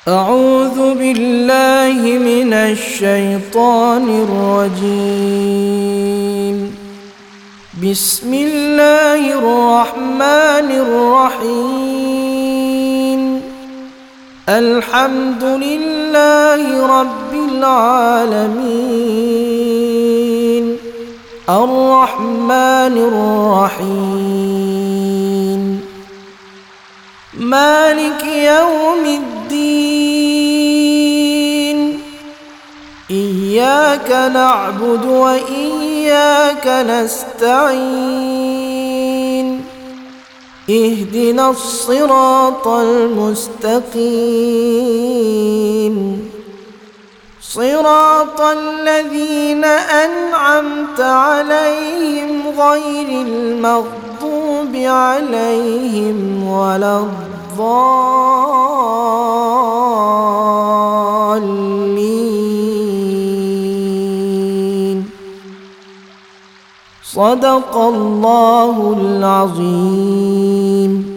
أعوذ بالله من الشيطان الرجيم. بسم الله الرحمن الرحيم. الحمد لله رب العالمين، الرحمن الرحيم، مالك يوم الدين. إياك نعبد وإياك نستعين. اهدنا الصراط المستقيم، صراط الذين أنعمت عليهم غير المغضوب عليهم ولا الضالين. صدق الله العظيم.